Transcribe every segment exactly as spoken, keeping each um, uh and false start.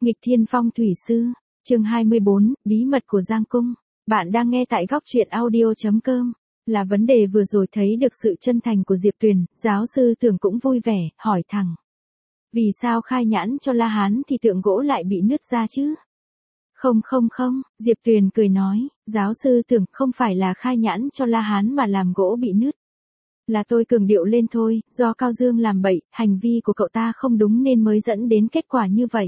Nghịch Thiên Phong Thủy Sư, chương hai mươi bốn, Bí mật của Giang Cung. Bạn đang nghe tại góc truyện audio chấm com. Là vấn đề vừa rồi thấy được sự chân thành của Diệp Tuyền, giáo sư Tưởng cũng vui vẻ, hỏi thẳng. Vì sao khai nhãn cho La Hán thì tượng gỗ lại bị nứt ra chứ? Không không không, Diệp Tuyền cười nói, giáo sư Tưởng không phải là khai nhãn cho La Hán mà làm gỗ bị nứt. Là tôi cường điệu lên thôi, do Cao Dương làm bậy, hành vi của cậu ta không đúng nên mới dẫn đến kết quả như vậy.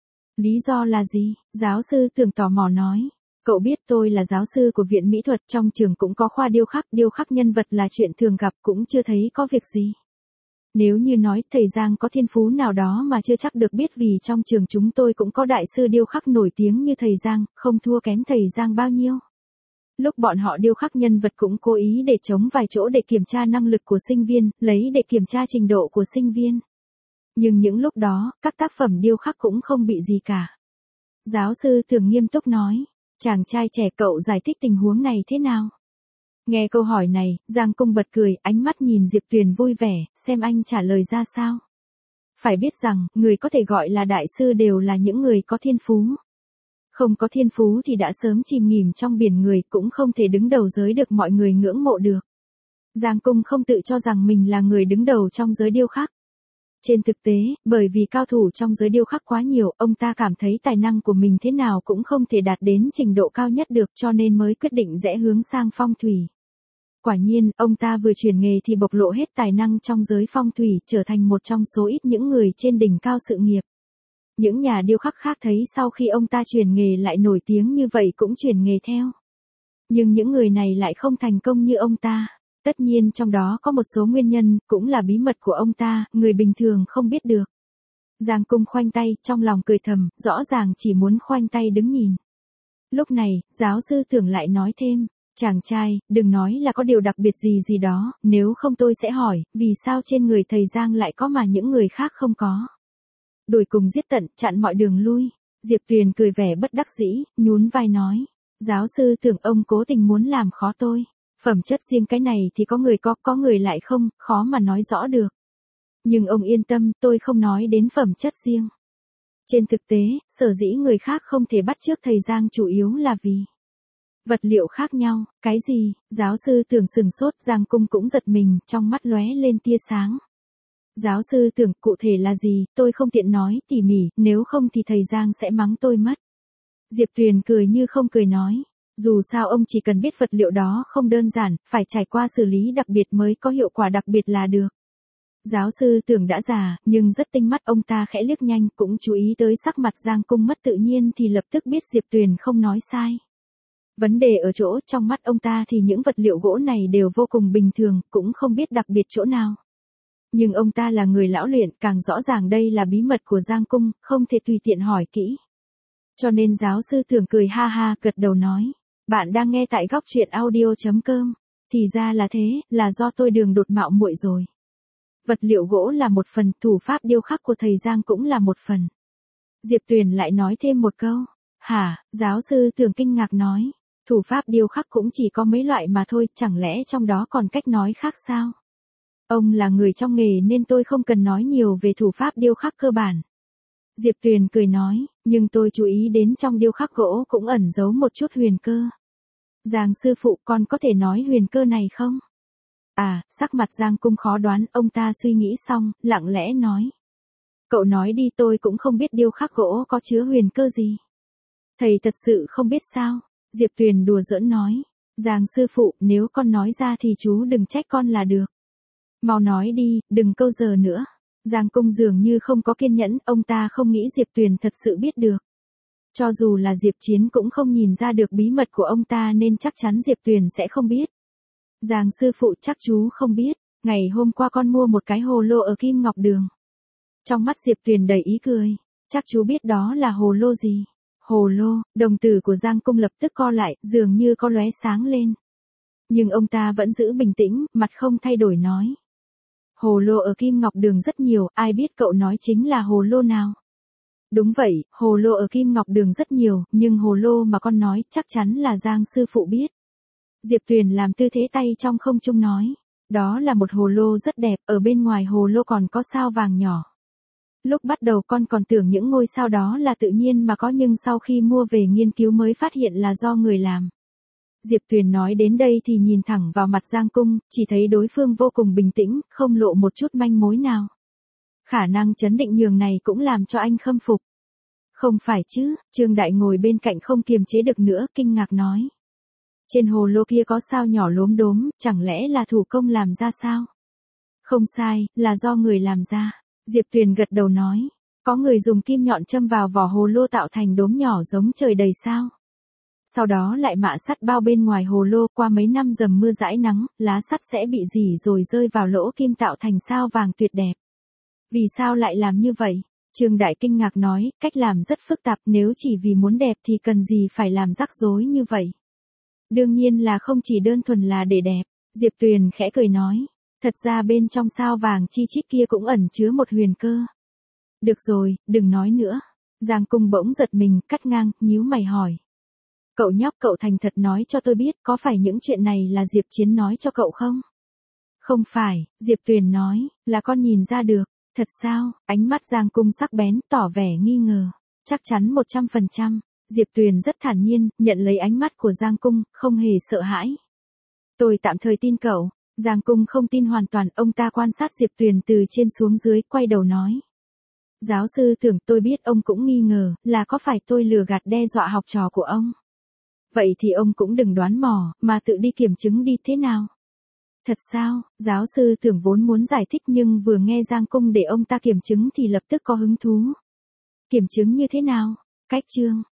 Lý do là gì? Giáo sư Tưởng tò mò nói. Cậu biết tôi là giáo sư của Viện Mỹ thuật, trong trường cũng có khoa điêu khắc, điêu khắc nhân vật là chuyện thường gặp, cũng chưa thấy có việc gì. Nếu như nói thầy Giang có thiên phú nào đó mà chưa chắc được biết, vì trong trường chúng tôi cũng có đại sư điêu khắc nổi tiếng như thầy Giang, không thua kém thầy Giang bao nhiêu. Lúc bọn họ điêu khắc nhân vật cũng cố ý để trống vài chỗ để kiểm tra năng lực của sinh viên, lấy để kiểm tra trình độ của sinh viên. Nhưng những lúc đó, các tác phẩm điêu khắc cũng không bị gì cả. Giáo sư Tưởng nghiêm túc nói, chàng trai trẻ, cậu giải thích tình huống này thế nào? Nghe câu hỏi này, Giang Cung bật cười, ánh mắt nhìn Diệp Tuyền vui vẻ, xem anh trả lời ra sao. Phải biết rằng, người có thể gọi là đại sư đều là những người có thiên phú. Không có thiên phú thì đã sớm chìm nghỉm trong biển người, cũng không thể đứng đầu giới được mọi người ngưỡng mộ được. Giang Cung không tự cho rằng mình là người đứng đầu trong giới điêu khắc. Trên thực tế, bởi vì cao thủ trong giới điêu khắc quá nhiều, ông ta cảm thấy tài năng của mình thế nào cũng không thể đạt đến trình độ cao nhất được, cho nên mới quyết định rẽ hướng sang phong thủy. Quả nhiên, ông ta vừa chuyển nghề thì bộc lộ hết tài năng trong giới phong thủy, trở thành một trong số ít những người trên đỉnh cao sự nghiệp. Những nhà điêu khắc khác thấy sau khi ông ta chuyển nghề lại nổi tiếng như vậy cũng chuyển nghề theo. Nhưng những người này lại không thành công như ông ta. Tất nhiên trong đó có một số nguyên nhân, cũng là bí mật của ông ta, người bình thường không biết được. Giang Cung khoanh tay, trong lòng cười thầm, rõ ràng chỉ muốn khoanh tay đứng nhìn. Lúc này, giáo sư Tưởng lại nói thêm, chàng trai, đừng nói là có điều đặc biệt gì gì đó, nếu không tôi sẽ hỏi, vì sao trên người thầy Giang lại có mà những người khác không có. Đuổi cùng giết tận, chặn mọi đường lui. Diệp Tuyền cười vẻ bất đắc dĩ, nhún vai nói, giáo sư Tưởng ông cố tình muốn làm khó tôi. Phẩm chất riêng cái này thì có người có, có người lại không, khó mà nói rõ được. Nhưng ông yên tâm, tôi không nói đến phẩm chất riêng. Trên thực tế, sở dĩ người khác không thể bắt chước thầy Giang chủ yếu là vì vật liệu khác nhau. Cái gì? Giáo sư Tưởng sừng sốt, Giang Cung cũng giật mình, trong mắt lóe lên tia sáng. Giáo sư Tưởng, cụ thể là gì, tôi không tiện nói tỉ mỉ, nếu không thì thầy Giang sẽ mắng tôi mất. Diệp Tuyền cười như không cười nói. Dù sao ông chỉ cần biết vật liệu đó không đơn giản, phải trải qua xử lý đặc biệt mới có hiệu quả đặc biệt là được. Giáo sư Tưởng đã già, nhưng rất tinh mắt, ông ta khẽ liếc nhanh, cũng chú ý tới sắc mặt Giang Cung mất tự nhiên thì lập tức biết Diệp Tuyền không nói sai. Vấn đề ở chỗ, trong mắt ông ta thì những vật liệu gỗ này đều vô cùng bình thường, cũng không biết đặc biệt chỗ nào. Nhưng ông ta là người lão luyện, càng rõ ràng đây là bí mật của Giang Cung, không thể tùy tiện hỏi kỹ. Cho nên giáo sư Tưởng cười ha ha, gật đầu nói. Bạn đang nghe tại góc truyện audio chấm com. Thì ra là thế, là do tôi đường đột mạo muội rồi. Vật liệu gỗ là một phần, thủ pháp điêu khắc của thầy Giang cũng là một phần. Diệp Tuyền lại nói thêm một câu. Hả? Giáo sư Tưởng kinh ngạc nói. Thủ pháp điêu khắc cũng chỉ có mấy loại mà thôi, chẳng lẽ trong đó còn cách nói khác sao? Ông là người trong nghề nên tôi không cần nói nhiều về thủ pháp điêu khắc cơ bản. Diệp Tuyền cười nói, nhưng tôi chú ý đến trong điêu khắc gỗ cũng ẩn giấu một chút huyền cơ. Giang sư phụ, con có thể nói huyền cơ này không? À, sắc mặt Giang Cung khó đoán, ông ta suy nghĩ xong, lặng lẽ nói. Cậu nói đi, tôi cũng không biết điêu khắc gỗ có chứa huyền cơ gì. Thầy thật sự không biết sao? Diệp Tuyền đùa giỡn nói. Giang sư phụ, nếu con nói ra thì chú đừng trách con là được. Mau nói đi, đừng câu giờ nữa. Giang Cung dường như không có kiên nhẫn, ông ta không nghĩ Diệp Tuyền thật sự biết được. Cho dù là Diệp Chiến cũng không nhìn ra được bí mật của ông ta nên chắc chắn Diệp Tuyền sẽ không biết. Giang sư phụ, chắc chú không biết, ngày hôm qua con mua một cái hồ lô ở Kim Ngọc Đường. Trong mắt Diệp Tuyền đầy ý cười, chắc chú biết đó là hồ lô gì? Hồ lô, đồng tử của Giang Cung lập tức co lại, dường như có lóe sáng lên. Nhưng ông ta vẫn giữ bình tĩnh, mặt không thay đổi nói. Hồ lô ở Kim Ngọc Đường rất nhiều, ai biết cậu nói chính là hồ lô nào? Đúng vậy, hồ lô ở Kim Ngọc Đường rất nhiều, nhưng hồ lô mà con nói chắc chắn là Giang sư phụ biết. Diệp Tuyền làm tư thế tay trong không trung nói. Đó là một hồ lô rất đẹp, ở bên ngoài hồ lô còn có sao vàng nhỏ. Lúc bắt đầu con còn tưởng những ngôi sao đó là tự nhiên mà có, nhưng sau khi mua về nghiên cứu mới phát hiện là do người làm. Diệp Tuyền nói đến đây thì nhìn thẳng vào mặt Giang Cung, chỉ thấy đối phương vô cùng bình tĩnh, không lộ một chút manh mối nào. Khả năng chấn định nhường này cũng làm cho anh khâm phục. Không phải chứ, Trương Đại ngồi bên cạnh không kiềm chế được nữa, kinh ngạc nói. Trên hồ lô kia có sao nhỏ lốm đốm, chẳng lẽ là thủ công làm ra sao? Không sai, là do người làm ra. Diệp Tuyền gật đầu nói. Có người dùng kim nhọn châm vào vỏ hồ lô tạo thành đốm nhỏ giống trời đầy sao. Sau đó lại mạ sắt bao bên ngoài hồ lô, qua mấy năm dầm mưa dãi nắng, lá sắt sẽ bị rỉ rồi rơi vào lỗ kim tạo thành sao vàng tuyệt đẹp. Vì sao lại làm như vậy? Trương Đại kinh ngạc nói, cách làm rất phức tạp, nếu chỉ vì muốn đẹp thì cần gì phải làm rắc rối như vậy. Đương nhiên là không chỉ đơn thuần là để đẹp. Diệp Tuyền khẽ cười nói. Thật ra bên trong sao vàng chi chít kia cũng ẩn chứa một huyền cơ. Được rồi, đừng nói nữa. Giang Cung bỗng giật mình, cắt ngang, nhíu mày hỏi. Cậu nhóc, cậu thành thật nói cho tôi biết, có phải những chuyện này là Diệp Chiến nói cho cậu không? Không phải, Diệp Tuyền nói, là con nhìn ra được. Thật sao? Ánh mắt Giang Cung sắc bén, tỏ vẻ nghi ngờ. Chắc chắn một trăm phần trăm. Diệp Tuyền rất thản nhiên, nhận lấy ánh mắt của Giang Cung, không hề sợ hãi. Tôi tạm thời tin cậu. Giang Cung không tin hoàn toàn, ông ta quan sát Diệp Tuyền từ trên xuống dưới, quay đầu nói. Giáo sư Tưởng, tôi biết ông cũng nghi ngờ, là có phải tôi lừa gạt đe dọa học trò của ông. Vậy thì ông cũng đừng đoán mò, mà tự đi kiểm chứng đi thế nào. Thật sao? Giáo sư Tưởng vốn muốn giải thích nhưng vừa nghe Giang Cung để ông ta kiểm chứng thì lập tức có hứng thú. Kiểm chứng như thế nào? Cách chương.